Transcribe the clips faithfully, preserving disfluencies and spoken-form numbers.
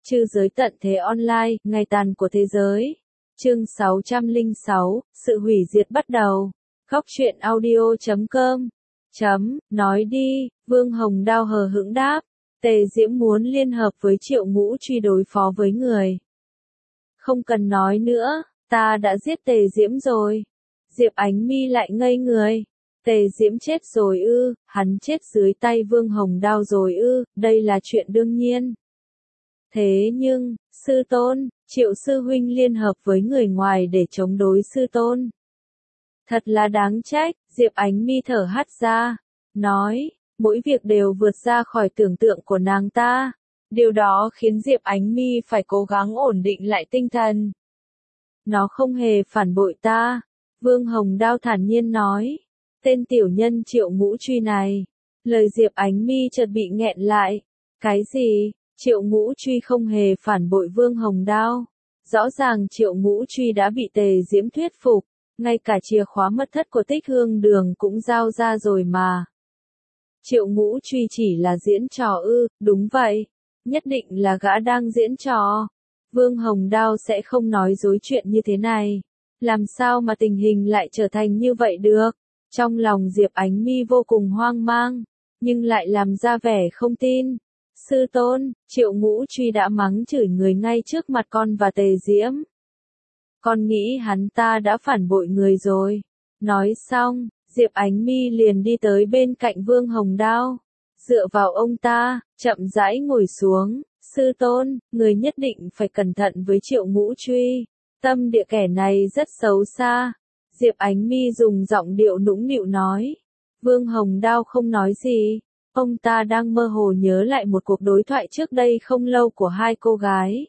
Trư giới tận thế online, ngày tàn của thế giới. Chương sáu trăm lẻ sáu, sự hủy diệt bắt đầu. Góc truyện audio chấm com. Chấm, nói đi, Vương Hồng Đao hờ hững đáp. Tề Diễm muốn liên hợp với Triệu Ngũ Truy đối phó với người. Không cần nói nữa, ta đã giết Tề Diễm rồi. Diệp Ánh Mi lại ngây người. Tề Diễm chết rồi ư, hắn chết dưới tay Vương Hồng Đao rồi ư, đây là chuyện đương nhiên. Thế nhưng, sư tôn, Triệu sư huynh liên hợp với người ngoài để chống đối sư tôn. Thật là đáng trách, Diệp Ánh Mi thở hắt ra, nói, mỗi việc đều vượt ra khỏi tưởng tượng của nàng ta. Điều đó khiến Diệp Ánh Mi phải cố gắng ổn định lại tinh thần. Nó không hề phản bội ta, Vương Hồng Đao thản nhiên nói. Tên tiểu nhân Triệu Ngũ Truy này. Lời Diệp Ánh Mi chợt bị nghẹn lại. Cái gì? Triệu Ngũ Truy không hề phản bội Vương Hồng Đao. Rõ ràng Triệu Ngũ Truy đã bị Tề Diễm thuyết phục. Ngay cả chìa khóa mật thất của Tích Hương Đường cũng giao ra rồi mà. Triệu Ngũ Truy chỉ là diễn trò ư, đúng vậy. Nhất định là gã đang diễn trò. Vương Hồng Đao sẽ không nói dối chuyện như thế này. Làm sao mà tình hình lại trở thành như vậy được? Trong lòng Diệp Ánh Mi vô cùng hoang mang, nhưng lại làm ra vẻ không tin. Sư tôn, Triệu Ngũ Truy đã mắng chửi người ngay trước mặt con và Tề Diễm. Con nghĩ hắn ta đã phản bội người rồi. Nói xong, Diệp Ánh Mi liền đi tới bên cạnh Vương Hồng Đao. Dựa vào ông ta, chậm rãi ngồi xuống. Sư tôn, người nhất định phải cẩn thận với Triệu Ngũ Truy. Tâm địa kẻ này rất xấu xa. Diệp Ánh Mi dùng giọng điệu nũng nịu nói. Vương Hồng Đao không nói gì. Ông ta đang mơ hồ nhớ lại một cuộc đối thoại trước đây không lâu của hai cô gái.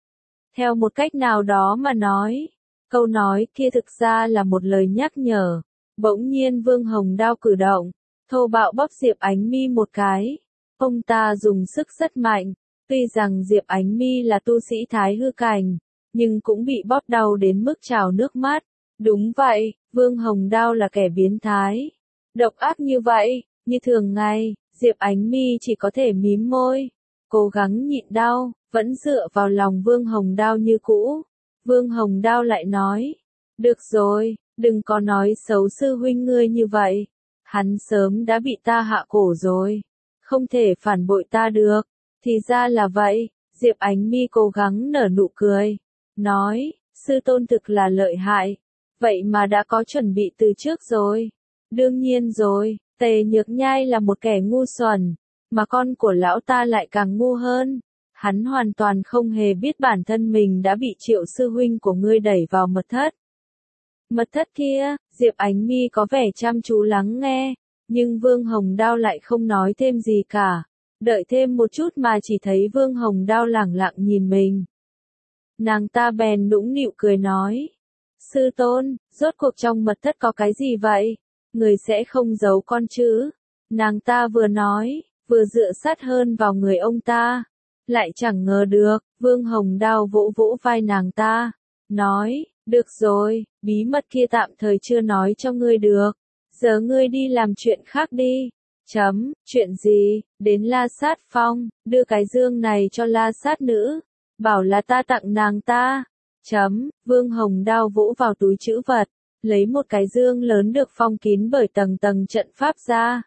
Theo một cách nào đó mà nói, câu nói kia thực ra là một lời nhắc nhở. Bỗng nhiên Vương Hồng Đao cử động, thô bạo bóp Diệp Ánh Mi một cái. Ông ta dùng sức rất mạnh. Tuy rằng Diệp Ánh Mi là tu sĩ thái hư cảnh, nhưng cũng bị bóp đau đến mức trào nước mắt. Đúng vậy, Vương Hồng Đao là kẻ biến thái. Độc ác như vậy, như thường ngày, Diệp Ánh Mi chỉ có thể mím môi, cố gắng nhịn đau, vẫn dựa vào lòng Vương Hồng Đao như cũ. Vương Hồng Đao lại nói, được rồi, đừng có nói xấu sư huynh ngươi như vậy. Hắn sớm đã bị ta hạ cổ rồi, không thể phản bội ta được. Thì ra là vậy, Diệp Ánh Mi cố gắng nở nụ cười, nói, sư tôn thực là lợi hại. Vậy mà đã có chuẩn bị từ trước rồi. Đương nhiên rồi, Tề Nhược Nhai là một kẻ ngu xuẩn, mà con của lão ta lại càng ngu hơn. Hắn hoàn toàn không hề biết bản thân mình đã bị Triệu sư huynh của ngươi đẩy vào mật thất. Mật thất kia, Diệp Ánh Mi có vẻ chăm chú lắng nghe, nhưng Vương Hồng Đao lại không nói thêm gì cả. Đợi thêm một chút mà chỉ thấy Vương Hồng Đao lẳng lặng nhìn mình. Nàng ta bèn nũng nịu cười nói. Sư tôn, rốt cuộc trong mật thất có cái gì vậy? Người sẽ không giấu con chứ? Nàng ta vừa nói, vừa dựa sát hơn vào người ông ta. Lại chẳng ngờ được, Vương Hồng Đao vỗ vỗ vai nàng ta. Nói, được rồi, bí mật kia tạm thời chưa nói cho ngươi được. Giờ ngươi đi làm chuyện khác đi. Chấm, chuyện gì? Đến La Sát Phong, đưa cái dương này cho La Sát nữ. Bảo là ta tặng nàng ta. Chấm, Vương Hồng Đao vỗ vào túi trữ vật, lấy một cái dương lớn được phong kín bởi tầng tầng trận pháp ra.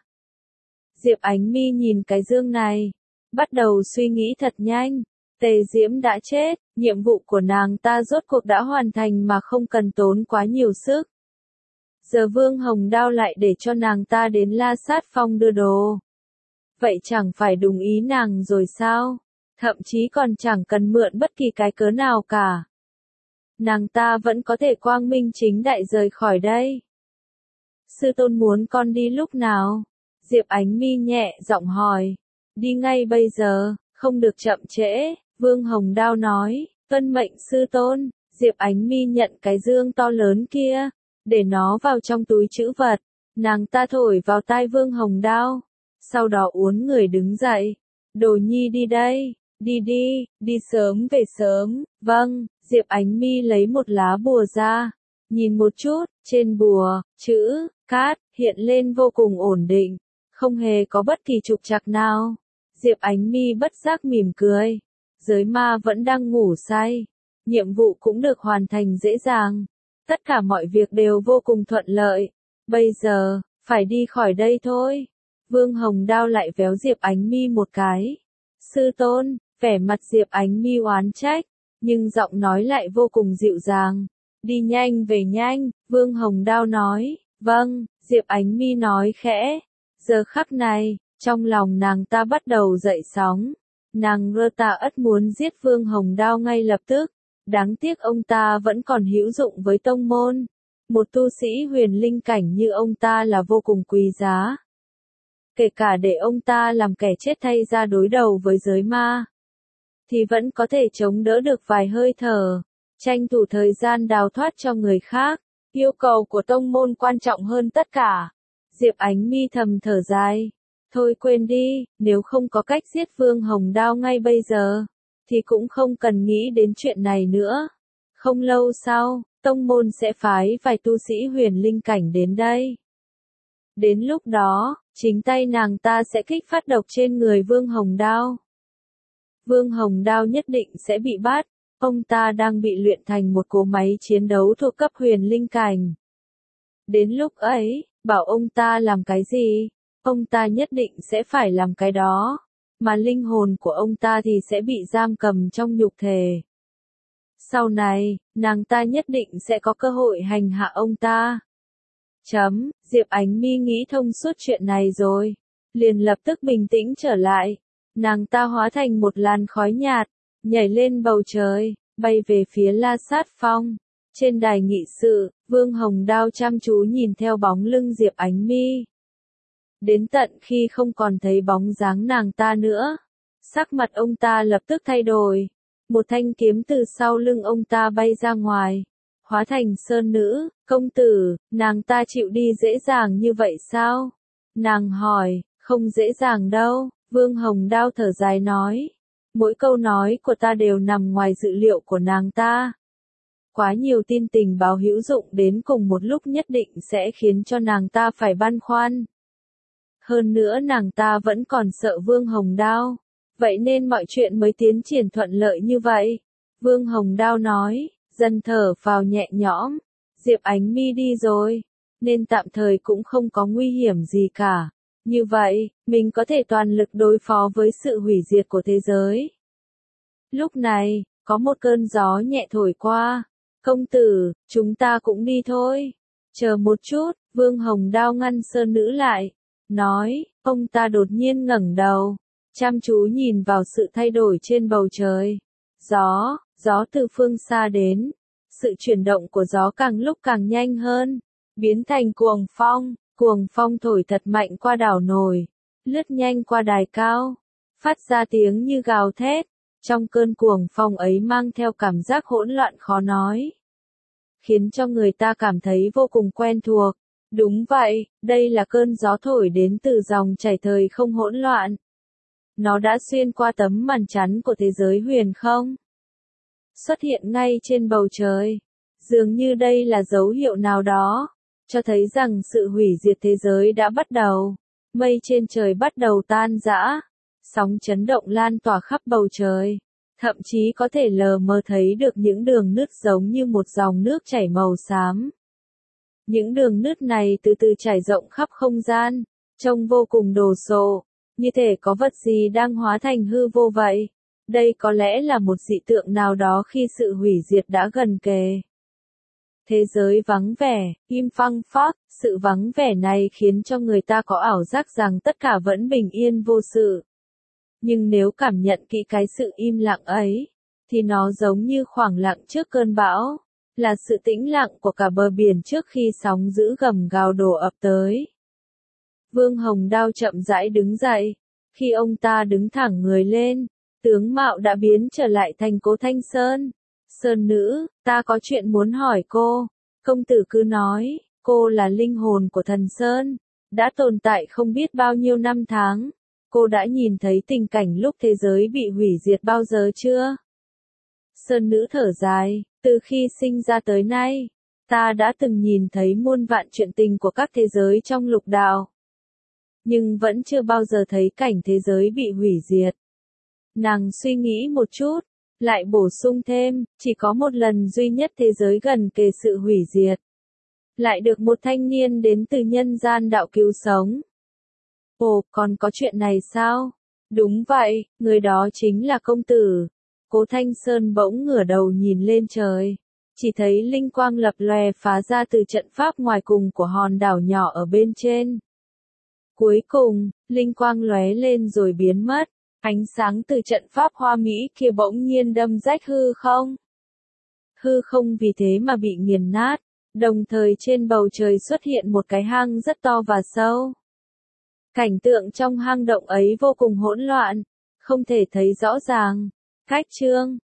Diệp Ánh Mi nhìn cái dương này, bắt đầu suy nghĩ thật nhanh. Tề Diễm đã chết, nhiệm vụ của nàng ta rốt cuộc đã hoàn thành mà không cần tốn quá nhiều sức. Giờ Vương Hồng Đao lại để cho nàng ta đến La Sát Phong đưa đồ. Vậy chẳng phải đồng ý nàng rồi sao? Thậm chí còn chẳng cần mượn bất kỳ cái cớ nào cả. Nàng ta vẫn có thể quang minh chính đại rời khỏi đây. Sư tôn muốn con đi lúc nào? Diệp Ánh Mi nhẹ giọng hỏi. Đi ngay bây giờ, không được chậm trễ, Vương Hồng Đao nói. Tuân mệnh sư tôn. Diệp Ánh Mi nhận cái dương to lớn kia, để nó vào trong túi trữ vật. Nàng ta thổi vào tai Vương Hồng Đao, sau đó uốn người đứng dậy. Đồ nhi đi đây, đi đi, đi sớm về sớm. Vâng. Diệp Ánh Mi lấy một lá bùa ra, nhìn một chút, trên bùa, chữ, cát, hiện lên vô cùng ổn định, không hề có bất kỳ trục trặc nào. Diệp Ánh Mi bất giác mỉm cười. giới ma vẫn đang ngủ say. Nhiệm vụ cũng được hoàn thành dễ dàng. Tất cả mọi việc đều vô cùng thuận lợi. Bây giờ, phải đi khỏi đây thôi. Vương Hồng Đao lại véo Diệp Ánh Mi một cái. Sư tôn, vẻ mặt Diệp Ánh Mi oán trách, nhưng giọng nói lại vô cùng dịu dàng. Đi nhanh về nhanh, Vương Hồng Đao nói. Vâng, Diệp Ánh Mi nói khẽ. Giờ khắc này, trong lòng nàng ta bắt đầu dậy sóng. Nàng rơ ta ất muốn giết Vương Hồng Đao ngay lập tức. Đáng tiếc ông ta vẫn còn hữu dụng với tông môn. Một tu sĩ huyền linh cảnh như ông ta là vô cùng quý giá. Kể cả để ông ta làm kẻ chết thay ra đối đầu với giới ma, thì vẫn có thể chống đỡ được vài hơi thở, tranh thủ thời gian đào thoát cho người khác. Yêu cầu của tông môn quan trọng hơn tất cả. Diệp Ánh Mi thầm thở dài. Thôi quên đi, nếu không có cách giết Vương Hồng Đao ngay bây giờ, thì cũng không cần nghĩ đến chuyện này nữa. Không lâu sau, tông môn sẽ phái vài tu sĩ huyền linh cảnh đến đây. Đến lúc đó, chính tay nàng ta sẽ kích phát độc trên người Vương Hồng Đao. Vương Hồng Đao nhất định sẽ bị bắt. Ông ta đang bị luyện thành một cỗ máy chiến đấu thuộc cấp huyền linh cảnh. Đến lúc ấy, bảo ông ta làm cái gì, ông ta nhất định sẽ phải làm cái đó. Mà linh hồn của ông ta thì sẽ bị giam cầm trong nhục thể. Sau này, nàng ta nhất định sẽ có cơ hội hành hạ ông ta. Chấm, Diệp Ánh Mi nghĩ thông suốt chuyện này rồi. Liền lập tức bình tĩnh trở lại. Nàng ta hóa thành một làn khói nhạt, nhảy lên bầu trời, bay về phía La Sát Phong. Trên đài nghị sự, Vương Hồng Đao chăm chú nhìn theo bóng lưng Diệp Ánh Mi. Đến tận khi không còn thấy bóng dáng nàng ta nữa, sắc mặt ông ta lập tức thay đổi. Một thanh kiếm từ sau lưng ông ta bay ra ngoài, hóa thành sơn nữ. Công tử, nàng ta chịu đi dễ dàng như vậy sao? Nàng hỏi. Không dễ dàng đâu, Vương Hồng Đao thở dài nói. Mỗi câu nói của ta đều nằm ngoài dự liệu của nàng ta. Quá nhiều tin tình báo hữu dụng đến cùng một lúc nhất định sẽ khiến cho nàng ta phải băn khoăn. Hơn nữa nàng ta vẫn còn sợ Vương Hồng Đao, vậy nên mọi chuyện mới tiến triển thuận lợi như vậy. Vương Hồng Đao nói, dần thở phào nhẹ nhõm. Diệp Ánh Mi đi rồi, nên tạm thời cũng không có nguy hiểm gì cả. Như vậy, mình có thể toàn lực đối phó với sự hủy diệt của thế giới. Lúc này, có một cơn gió nhẹ thổi qua. Công tử, chúng ta cũng đi thôi. Chờ một chút, Vương Hồng Đao ngăn sơn nữ lại. Nói, ông ta đột nhiên ngẩng đầu, chăm chú nhìn vào sự thay đổi trên bầu trời. Gió, gió từ phương xa đến. Sự chuyển động của gió càng lúc càng nhanh hơn, biến thành cuồng phong. Cuồng phong thổi thật mạnh qua đảo nổi, lướt nhanh qua đài cao, phát ra tiếng như gào thét. Trong cơn cuồng phong ấy mang theo cảm giác hỗn loạn khó nói, khiến cho người ta cảm thấy vô cùng quen thuộc. Đúng vậy, đây là cơn gió thổi đến từ dòng chảy thời không hỗn loạn. Nó đã xuyên qua tấm màn chắn của thế giới huyền không, xuất hiện ngay trên bầu trời. Dường như đây là dấu hiệu nào đó, cho thấy rằng sự hủy diệt thế giới đã bắt đầu. Mây trên trời bắt đầu tan rã, sóng chấn động lan tỏa khắp bầu trời, thậm chí có thể lờ mờ thấy được những đường nứt giống như một dòng nước chảy màu xám. Những đường nứt này từ từ trải rộng khắp không gian, trông vô cùng đồ sộ, như thể có vật gì đang hóa thành hư vô vậy. Đây có lẽ là một dị tượng nào đó khi sự hủy diệt đã gần kề. Thế giới vắng vẻ, im phăng phắc, sự vắng vẻ này khiến cho người ta có ảo giác rằng tất cả vẫn bình yên vô sự. Nhưng nếu cảm nhận kỹ cái sự im lặng ấy, thì nó giống như khoảng lặng trước cơn bão, là sự tĩnh lặng của cả bờ biển trước khi sóng dữ gầm gào đổ ập tới. Vương Hồng Đao chậm rãi đứng dậy, khi ông ta đứng thẳng người lên, tướng mạo đã biến trở lại thành Cố Thanh Sơn. Sơn nữ, ta có chuyện muốn hỏi cô. Công tử cứ nói, cô là linh hồn của thần Sơn, đã tồn tại không biết bao nhiêu năm tháng. Cô đã nhìn thấy tình cảnh lúc thế giới bị hủy diệt bao giờ chưa? Sơn nữ thở dài, từ khi sinh ra tới nay, ta đã từng nhìn thấy muôn vạn chuyện tình của các thế giới trong lục đạo, nhưng vẫn chưa bao giờ thấy cảnh thế giới bị hủy diệt. Nàng suy nghĩ một chút, lại bổ sung thêm, chỉ có một lần duy nhất thế giới gần kề sự hủy diệt. Lại được một thanh niên đến từ nhân gian đạo cứu sống. Ồ, còn có chuyện này sao? Đúng vậy, người đó chính là công tử. Cố Thanh Sơn bỗng ngửa đầu nhìn lên trời. Chỉ thấy linh quang lập lòe phá ra từ trận pháp ngoài cùng của hòn đảo nhỏ ở bên trên. Cuối cùng, linh quang lóe lên rồi biến mất. Ánh sáng từ trận pháp hoa mỹ kia bỗng nhiên đâm rách hư không. Hư không vì thế mà bị nghiền nát. Đồng thời trên bầu trời xuất hiện một cái hang rất to và sâu. Cảnh tượng trong hang động ấy vô cùng hỗn loạn, không thể thấy rõ ràng. Cách chương